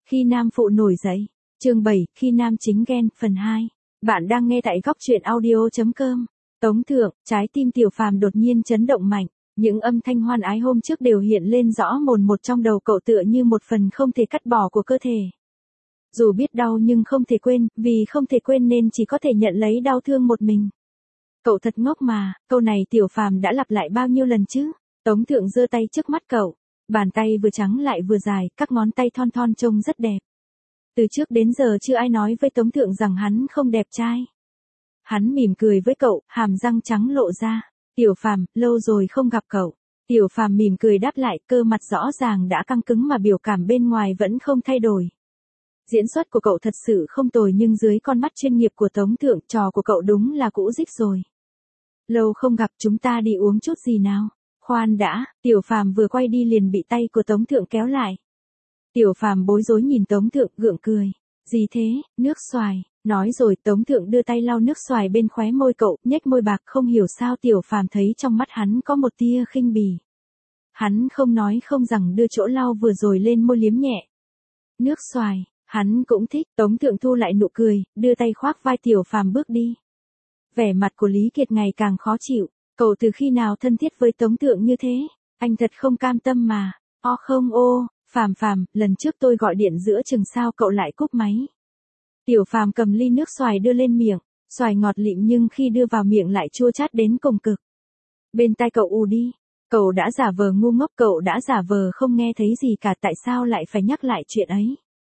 Khi nam phụ nổi dậy. Chương 7, khi nam chính ghen, phần 2. Bạn đang nghe tại góc truyện audio.com. Tống Thượng, trái tim Tiểu Phàm đột nhiên chấn động mạnh. Những âm thanh hoan ái hôm trước đều hiện lên rõ mồn một trong đầu cậu tựa như một phần không thể cắt bỏ của cơ thể. Dù biết đau nhưng không thể quên, vì không thể quên nên chỉ có thể nhận lấy đau thương một mình. Cậu thật ngốc mà, câu này Tiểu Phàm đã lặp lại bao nhiêu lần chứ? Tống Thượng giơ tay trước mắt cậu. Bàn tay vừa trắng lại vừa dài, các ngón tay thon thon trông rất đẹp. Từ trước đến giờ chưa ai nói với Tống Thượng rằng hắn không đẹp trai. Hắn mỉm cười với cậu, hàm răng trắng lộ ra. Tiểu Phàm, lâu rồi không gặp cậu. Tiểu Phàm mỉm cười đáp lại, cơ mặt rõ ràng đã căng cứng mà biểu cảm bên ngoài vẫn không thay đổi. Diễn xuất của cậu thật sự không tồi nhưng dưới con mắt chuyên nghiệp của Tống Thượng, trò của cậu đúng là cũ rích rồi. Lâu không gặp, chúng ta đi uống chút gì nào? Khoan đã, Tiểu Phàm vừa quay đi liền bị tay của Tống Thượng kéo lại. Tiểu Phàm bối rối nhìn Tống Thượng gượng cười. Gì thế, nước xoài, nói rồi Tống Thượng đưa tay lau nước xoài bên khóe môi cậu, nhếch môi bạc không hiểu sao Tiểu Phàm thấy trong mắt hắn có một tia khinh bỉ. Hắn không nói không rằng đưa chỗ lau vừa rồi lên môi liếm nhẹ. Nước xoài, hắn cũng thích, Tống Thượng thu lại nụ cười, đưa tay khoác vai Tiểu Phàm bước đi. Vẻ mặt của Lý Kiệt ngày càng khó chịu. Cậu từ khi nào thân thiết với Tống Thượng như thế? Anh thật không cam tâm mà. Không Phàm, lần trước tôi gọi điện giữa chừng sao cậu lại cúp máy. Tiểu Phàm cầm ly nước xoài đưa lên miệng, xoài ngọt lịm nhưng khi đưa vào miệng lại chua chát đến cùng cực. Bên tai cậu ù đi, cậu đã giả vờ ngu ngốc, cậu đã giả vờ không nghe thấy gì cả, tại sao lại phải nhắc lại chuyện ấy?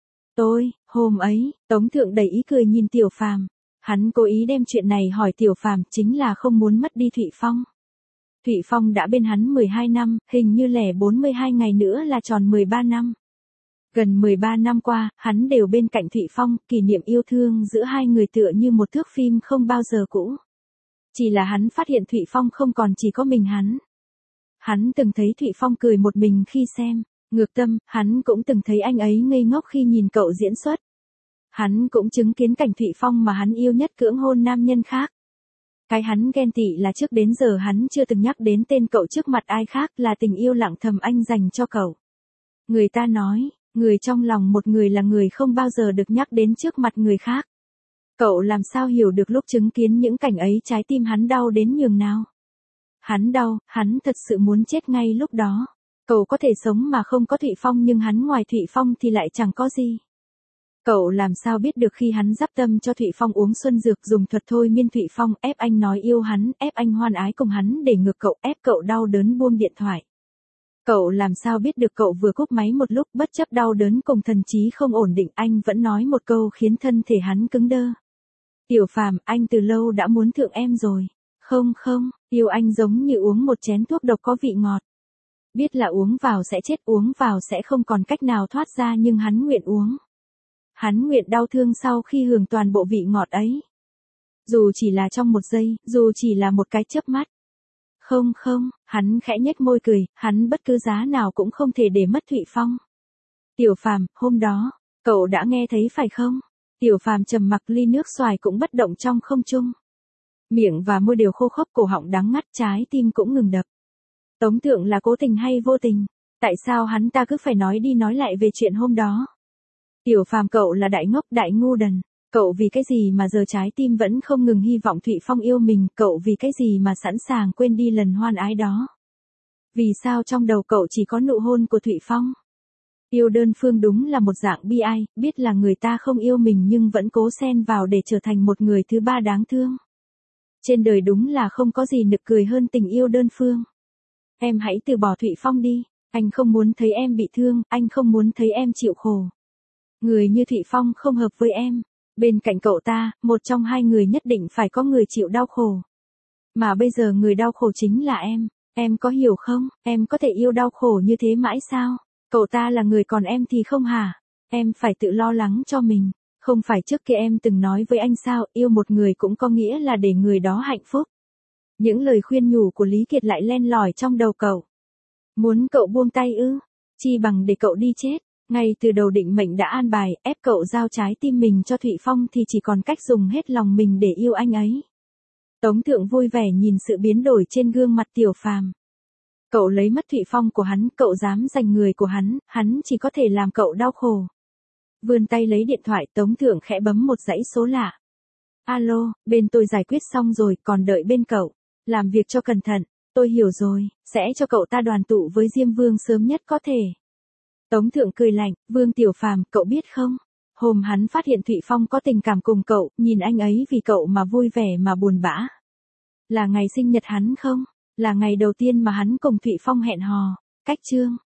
Hôm ấy, Tống Thượng đầy ý cười nhìn Tiểu Phàm. Hắn cố ý đem chuyện này hỏi Tiểu Phàm chính là không muốn mất đi Thụy Phong. Thụy Phong đã bên hắn 12 năm, hình như lẻ 42 ngày nữa là tròn 13 năm. Gần 13 năm qua, hắn đều bên cạnh Thụy Phong, kỷ niệm yêu thương giữa hai người tựa như một thước phim không bao giờ cũ. Chỉ là hắn phát hiện Thụy Phong không còn chỉ có mình hắn. Hắn từng thấy Thụy Phong cười một mình khi xem, ngược tâm, hắn cũng từng thấy anh ấy ngây ngốc khi nhìn cậu diễn xuất. Hắn cũng chứng kiến cảnh Thụy Phong mà hắn yêu nhất cưỡng hôn nam nhân khác. Cái hắn ghen tị là trước đến giờ hắn chưa từng nhắc đến tên cậu trước mặt ai khác, là tình yêu lặng thầm anh dành cho cậu. Người ta nói, người trong lòng một người là người không bao giờ được nhắc đến trước mặt người khác. Cậu làm sao hiểu được lúc chứng kiến những cảnh ấy trái tim hắn đau đến nhường nào. Hắn đau, hắn thật sự muốn chết ngay lúc đó. Cậu có thể sống mà không có Thụy Phong nhưng hắn ngoài Thụy Phong thì lại chẳng có gì. Cậu làm sao biết được khi hắn dắp tâm cho Thụy Phong uống xuân dược, dùng thuật thôi miên Thụy Phong, ép anh nói yêu hắn, ép anh hoan ái cùng hắn để ngược cậu, ép cậu đau đớn buông điện thoại. Cậu làm sao biết được cậu vừa cúp máy một lúc bất chấp đau đớn cùng thần trí không ổn định, anh vẫn nói một câu khiến thân thể hắn cứng đơ. Tiểu Phàm, anh từ lâu đã muốn thượng em rồi. Không, yêu anh giống như uống một chén thuốc độc có vị ngọt. Biết là uống vào sẽ chết, uống vào sẽ không còn cách nào thoát ra nhưng hắn nguyện uống. Hắn nguyện đau thương sau khi hưởng toàn bộ vị ngọt ấy. Dù chỉ là trong một giây, dù chỉ là một cái chớp mắt. Không, hắn khẽ nhếch môi cười, hắn bất cứ giá nào cũng không thể để mất Thụy Phong. Tiểu Phàm, hôm đó, cậu đã nghe thấy phải không? Tiểu Phàm trầm mặc, ly nước xoài cũng bất động trong không trung. Miệng và môi đều khô khốc, cổ họng đắng ngắt, trái tim cũng ngừng đập. Tống Thượng là cố tình hay vô tình? Tại sao hắn ta cứ phải nói đi nói lại về chuyện hôm đó? Tiểu Phàm, cậu là đại ngốc, đại ngu đần. Cậu vì cái gì mà giờ trái tim vẫn không ngừng hy vọng Thụy Phong yêu mình, cậu vì cái gì mà sẵn sàng quên đi lần hoan ái đó? Vì sao trong đầu cậu chỉ có nụ hôn của Thụy Phong? Yêu đơn phương đúng là một dạng bi ai, biết là người ta không yêu mình nhưng vẫn cố xen vào để trở thành một người thứ ba đáng thương. Trên đời đúng là không có gì nực cười hơn tình yêu đơn phương. Em hãy từ bỏ Thụy Phong đi, anh không muốn thấy em bị thương, anh không muốn thấy em chịu khổ. Người như Thụy Phong không hợp với em. Bên cạnh cậu ta, một trong hai người nhất định phải có người chịu đau khổ. Mà bây giờ người đau khổ chính là em có hiểu không? Em có thể yêu đau khổ như thế mãi sao? Cậu ta là người còn em thì không hả? Em phải tự lo lắng cho mình. Không phải trước kia em từng nói với anh sao, yêu một người cũng có nghĩa là để người đó hạnh phúc. Những lời khuyên nhủ của Lý Kiệt lại len lỏi trong đầu cậu. Muốn cậu buông tay ư? Chi bằng để cậu đi chết. Ngay từ đầu định mệnh đã an bài, ép cậu giao trái tim mình cho Thụy Phong thì chỉ còn cách dùng hết lòng mình để yêu anh ấy. Tống Thượng vui vẻ nhìn sự biến đổi trên gương mặt Tiểu Phàm. Cậu lấy mất Thụy Phong của hắn, cậu dám giành người của hắn chỉ có thể làm cậu đau khổ. Vươn tay lấy điện thoại, Tống Thượng khẽ bấm một dãy số lạ. Alo, bên tôi giải quyết xong rồi, còn đợi bên cậu. Làm việc cho cẩn thận, tôi hiểu rồi, sẽ cho cậu ta đoàn tụ với Diêm Vương sớm nhất có thể. Tống Thượng cười lạnh, Vương Tiểu Phàm, cậu biết không? Hôm hắn phát hiện Thụy Phong có tình cảm cùng cậu, nhìn anh ấy vì cậu mà vui vẻ mà buồn bã. Là ngày sinh nhật hắn không? Là ngày đầu tiên mà hắn cùng Thụy Phong hẹn hò. Cách chương